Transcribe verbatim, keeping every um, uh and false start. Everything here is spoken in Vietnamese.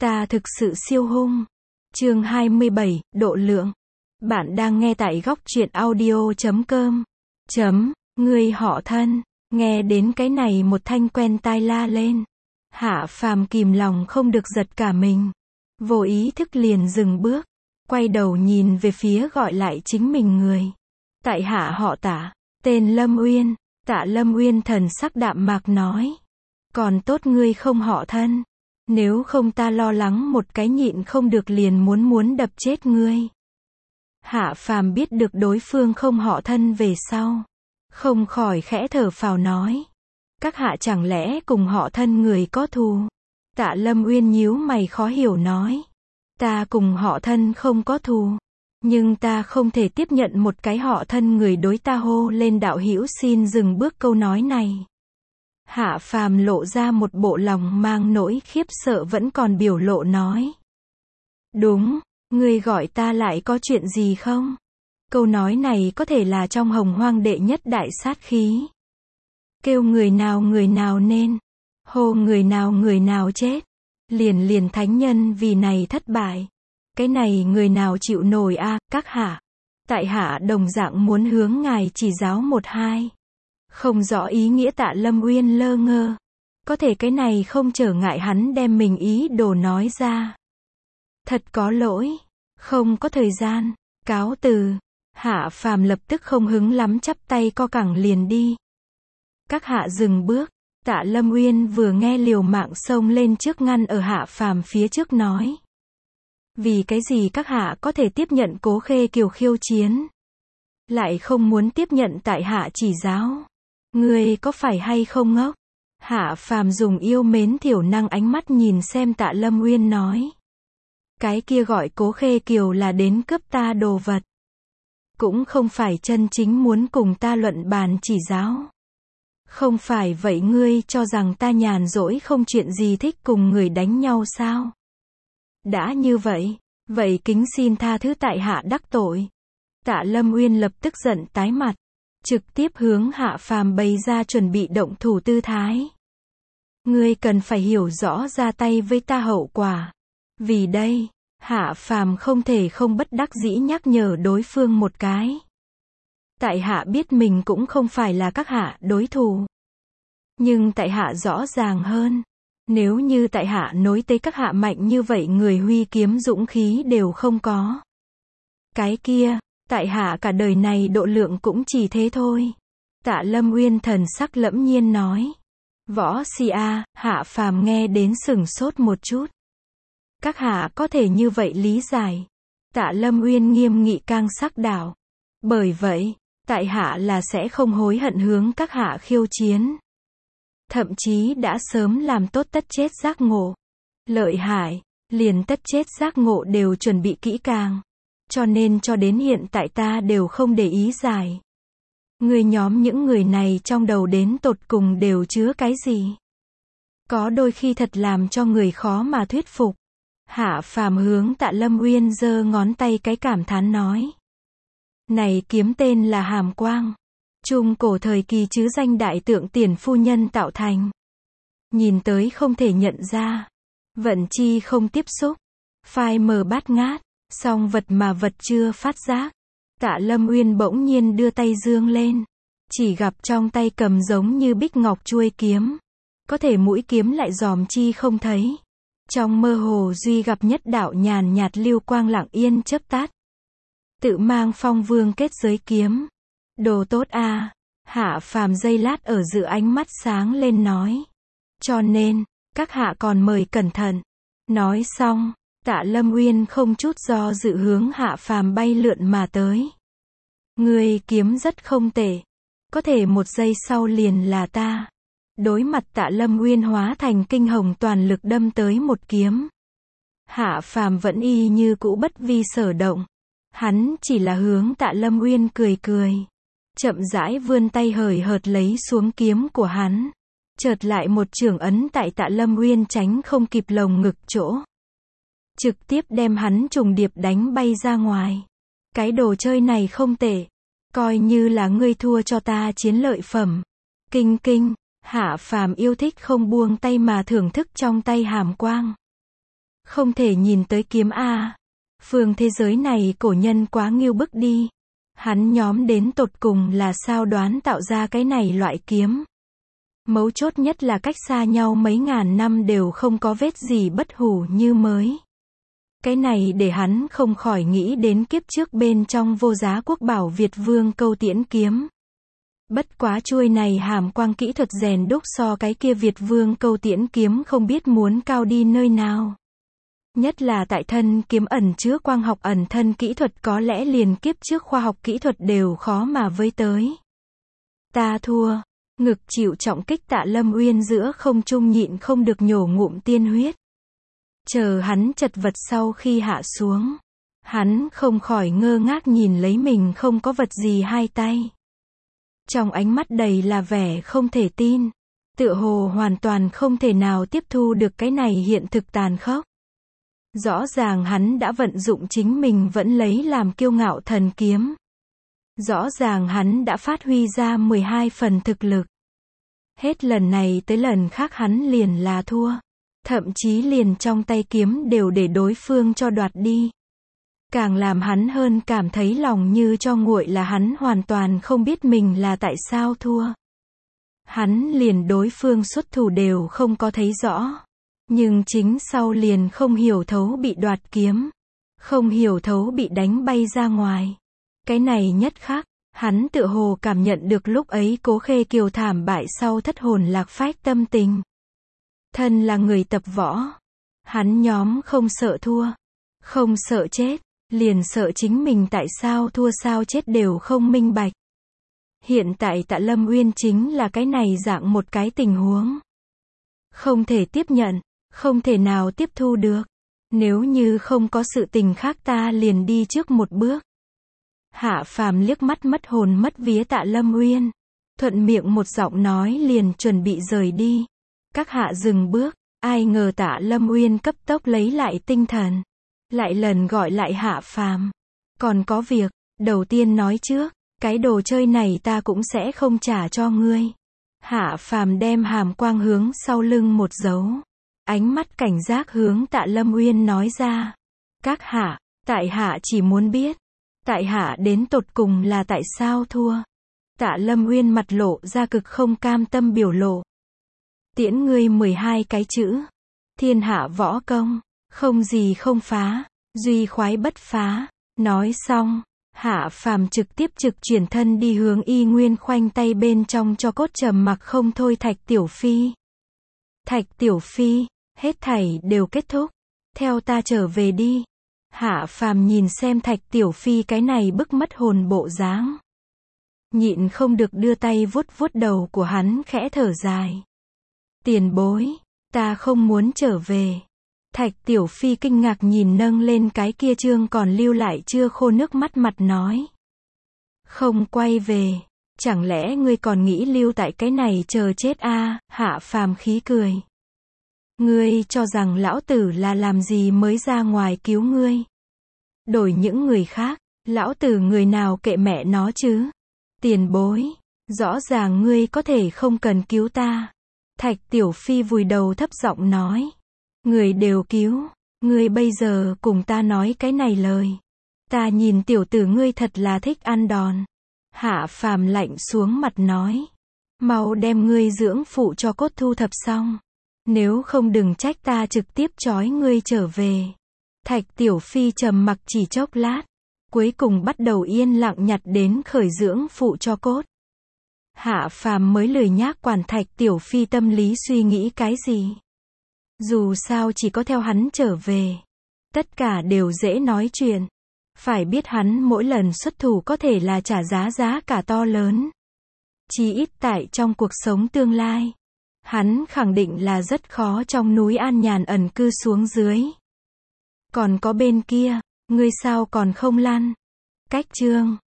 Ta thực sự siêu hung. Chương hai mươi bảy, độ lượng. Bạn đang nghe tại góc truyện audio chấm com. Chấm, người họ thân. Nghe đến cái này một thanh quen tai la lên. Hạ Phàm kìm lòng không được giật cả mình. Vô ý thức liền dừng bước. Quay đầu nhìn về phía gọi lại chính mình người. Tại hạ họ Tạ, tên Lâm Uyên. Tạ Lâm Uyên thần sắc đạm mạc nói. Còn tốt ngươi không họ thân. Nếu không ta lo lắng một cái nhịn không được liền muốn muốn đập chết ngươi. Hạ Phàm biết được đối phương không họ thân về sau. Không khỏi khẽ thở phào nói. Các hạ chẳng lẽ cùng họ thân người có thù? Tạ Lâm Uyên nhíu mày khó hiểu nói. Ta cùng họ thân không có thù. Nhưng ta không thể tiếp nhận một cái họ thân người đối ta hô lên đạo hữu xin dừng bước câu nói này. Hạ Phàm lộ ra một bộ lòng mang nỗi khiếp sợ vẫn còn biểu lộ nói. Đúng, ngươi gọi ta lại có chuyện gì không? Câu nói này có thể là trong hồng hoang đệ nhất đại sát khí. Kêu người nào người nào nên, hô người nào người nào chết. Liền liền thánh nhân vì này thất bại. Cái này người nào chịu nổi a, à, các hạ. Tại hạ đồng dạng muốn hướng ngài chỉ giáo một hai. Không rõ ý nghĩa Tạ Lâm Uyên lơ ngơ. Có thể cái này không trở ngại hắn đem mình ý đồ nói ra. Thật có lỗi. Không có thời gian. Cáo từ. Hạ Phàm lập tức không hứng lắm chắp tay co cẳng liền đi. Các hạ dừng bước. Tạ Lâm Uyên vừa nghe liều mạng xông lên trước ngăn ở Hạ Phàm phía trước nói. Vì cái gì các hạ có thể tiếp nhận Cố Khê Kiều khiêu chiến? Lại không muốn tiếp nhận tại hạ chỉ giáo. Ngươi có phải hay không ngốc? Hạ Phàm dùng yêu mến thiểu năng ánh mắt nhìn xem Tạ Lâm Uyên nói. Cái kia gọi Cố Khê Kiều là đến cướp ta đồ vật. Cũng không phải chân chính muốn cùng ta luận bàn chỉ giáo. Không phải vậy ngươi cho rằng ta nhàn rỗi không chuyện gì thích cùng người đánh nhau sao? Đã như vậy, vậy kính xin tha thứ tại hạ đắc tội. Tạ Lâm Uyên lập tức giận tái mặt. Trực tiếp hướng Hạ Phàm bày ra chuẩn bị động thủ tư thái. Ngươi cần phải hiểu rõ ra tay với ta hậu quả. Vì đây, Hạ Phàm không thể không bất đắc dĩ nhắc nhở đối phương một cái. Tại hạ biết mình cũng không phải là các hạ đối thủ. Nhưng tại hạ rõ ràng hơn. Nếu như tại hạ nối tới các hạ mạnh như vậy người huy kiếm dũng khí đều không có. Cái kia, tại hạ cả đời này độ lượng cũng chỉ thế thôi. Tạ Lâm Uyên thần sắc lẫm nhiên nói. Võ si a, Hạ Phàm nghe đến sửng sốt một chút. Các hạ có thể như vậy lý giải. Tạ Lâm Uyên nghiêm nghị cang sắc đạo. Bởi vậy, tại hạ là sẽ không hối hận hướng các hạ khiêu chiến. Thậm chí đã sớm làm tốt tất chết giác ngộ. Lợi hại, liền tất chết giác ngộ đều chuẩn bị kỹ càng. Cho nên cho đến hiện tại ta đều không để ý giải. Người nhóm những người này trong đầu đến tột cùng đều chứa cái gì? Có đôi khi thật làm cho người khó mà thuyết phục. Hạ Phàm hướng Tạ Lâm Uyên giơ ngón tay cái cảm thán nói. Này kiếm tên là Hàm Quang. Trung cổ thời kỳ chứ danh đại tượng tiền phu nhân tạo thành. Nhìn tới không thể nhận ra. Vận chi không tiếp xúc. Phai mờ bát ngát. Song vật mà vật chưa phát giác. Tạ Lâm Uyên bỗng nhiên đưa tay dương lên. Chỉ gặp trong tay cầm giống như bích ngọc chuôi kiếm. Có thể mũi kiếm lại dòm chi không thấy. Trong mơ hồ duy gặp nhất đạo nhàn nhạt lưu quang lặng yên chớp tắt. Tự mang phong vương kết giới kiếm. Đồ tốt a, à. Hạ Phàm giây lát ở giữa ánh mắt sáng lên nói. Cho nên, các hạ còn mời cẩn thận. Nói xong, Tạ Lâm Uyên không chút do dự hướng Hạ Phàm bay lượn mà tới. Ngươi kiếm rất không tệ. Có thể một giây sau liền là ta. Đối mặt Tạ Lâm Uyên hóa thành kinh hồng toàn lực đâm tới một kiếm. Hạ Phàm vẫn y như cũ bất vi sở động. Hắn chỉ là hướng Tạ Lâm Uyên cười cười. Chậm rãi vươn tay hời hợt lấy xuống kiếm của hắn. Chợt lại một chưởng ấn tại Tạ Lâm Uyên tránh không kịp lồng ngực chỗ. Trực tiếp đem hắn trùng điệp đánh bay ra ngoài. Cái đồ chơi này không tệ. Coi như là ngươi thua cho ta chiến lợi phẩm. Kinh kinh, Hạ Phàm yêu thích không buông tay mà thưởng thức trong tay hàm quang. Không thể nhìn tới kiếm a. Phương thế giới này cổ nhân quá nghiêu bức đi. Hắn nhóm đến tột cùng là sao đoán tạo ra cái này loại kiếm. Mấu chốt nhất là cách xa nhau mấy ngàn năm đều không có vết gì bất hủ như mới. Cái này để hắn không khỏi nghĩ đến kiếp trước bên trong vô giá quốc bảo Việt Vương Câu Tiễn kiếm. Bất quá chuôi này hàm quang kỹ thuật rèn đúc so cái kia Việt Vương Câu Tiễn kiếm không biết muốn cao đi nơi nào. Nhất là tại thân kiếm ẩn chứa quang học ẩn thân kỹ thuật có lẽ liền kiếp trước khoa học kỹ thuật đều khó mà với tới. Ta thua. Ngực chịu trọng kích Tạ Lâm Uyên giữa không trung nhịn không được nhổ ngụm tiên huyết. Chờ hắn chật vật sau khi hạ xuống. Hắn không khỏi ngơ ngác nhìn lấy mình không có vật gì hai tay. Trong ánh mắt đầy là vẻ không thể tin. Tựa hồ hoàn toàn không thể nào tiếp thu được cái này hiện thực tàn khốc. Rõ ràng hắn đã vận dụng chính mình vẫn lấy làm kiêu ngạo thần kiếm. Rõ ràng hắn đã phát huy ra mười hai phần thực lực. Hết lần này tới lần khác hắn liền là thua. Thậm chí liền trong tay kiếm đều để đối phương cho đoạt đi. Càng làm hắn hơn cảm thấy lòng như cho nguội là hắn hoàn toàn không biết mình là tại sao thua. Hắn liền đối phương xuất thủ đều không có thấy rõ. Nhưng chính sau liền không hiểu thấu bị đoạt kiếm. Không hiểu thấu bị đánh bay ra ngoài. Cái này nhất khác. Hắn tự hồ cảm nhận được lúc ấy Cố Khê Kiều thảm bại sau thất hồn lạc phách tâm tình. Thân là người tập võ. Hắn nhóm không sợ thua. Không sợ chết. Liền sợ chính mình tại sao thua sao chết đều không minh bạch. Hiện tại Tạ Lâm Uyên chính là cái này dạng một cái tình huống. Không thể tiếp nhận. Không thể nào tiếp thu được. Nếu như không có sự tình khác ta liền đi trước một bước. Hạ Phàm liếc mắt mất hồn mất vía Tạ Lâm Uyên. Thuận miệng một giọng nói liền chuẩn bị rời đi. Các hạ dừng bước. Ai ngờ Tạ Lâm Uyên cấp tốc lấy lại tinh thần. Lại lần gọi lại Hạ Phàm. Còn có việc. Đầu tiên nói trước. Cái đồ chơi này ta cũng sẽ không trả cho ngươi. Hạ Phàm đem hàm quang hướng sau lưng một dấu. Ánh mắt cảnh giác hướng Tạ Lâm Uyên nói ra. Các hạ. Tại hạ chỉ muốn biết. Tại hạ đến tột cùng là tại sao thua. Tạ Lâm Uyên mặt lộ ra cực không cam tâm biểu lộ. Tiễn ngươi mười hai cái chữ. Thiên hạ võ công. Không gì không phá. Duy khoái bất phá. Nói xong. Hạ Phàm trực tiếp trực chuyển thân đi hướng y nguyên khoanh tay bên trong cho cốt trầm mặc không thôi Thạch Tiểu Phi. Thạch Tiểu Phi. Hết thảy đều kết thúc. Theo ta trở về đi. Hạ Phàm nhìn xem Thạch Tiểu Phi cái này bức mất hồn bộ dáng. Nhịn không được đưa tay vuốt vuốt đầu của hắn khẽ thở dài. Tiền bối. Ta không muốn trở về. Thạch Tiểu Phi kinh ngạc nhìn nâng lên cái kia trương còn lưu lại chưa khô nước mắt mặt nói. Không quay về. Chẳng lẽ ngươi còn nghĩ lưu tại cái này chờ chết a? À? Hạ Phàm khí cười. Ngươi cho rằng lão tử là làm gì mới ra ngoài cứu ngươi? Đổi những người khác, lão tử người nào kệ mẹ nó chứ? Tiền bối, rõ ràng ngươi có thể không cần cứu ta. Thạch Tiểu Phi vùi đầu thấp giọng nói. Người đều cứu, ngươi bây giờ cùng ta nói cái này lời. Ta nhìn tiểu tử ngươi thật là thích ăn đòn. Hạ Phàm lạnh xuống mặt nói. Mau đem ngươi dưỡng phụ cho cốt thu thập xong. Nếu không đừng trách ta trực tiếp trói ngươi trở về. Thạch Tiểu Phi trầm mặc chỉ chốc lát. Cuối cùng bắt đầu yên lặng nhặt đến khởi dưỡng phụ cho cốt. Hạ Phàm mới lười nhác quản Thạch Tiểu Phi tâm lý suy nghĩ cái gì. Dù sao chỉ có theo hắn trở về. Tất cả đều dễ nói chuyện. Phải biết hắn mỗi lần xuất thủ có thể là trả giá giá cả to lớn. Chỉ ít tại trong cuộc sống tương lai. Hắn khẳng định là rất khó trong núi an nhàn ẩn cư xuống dưới. Còn có bên kia, ngươi sao còn không lăn? Cách chương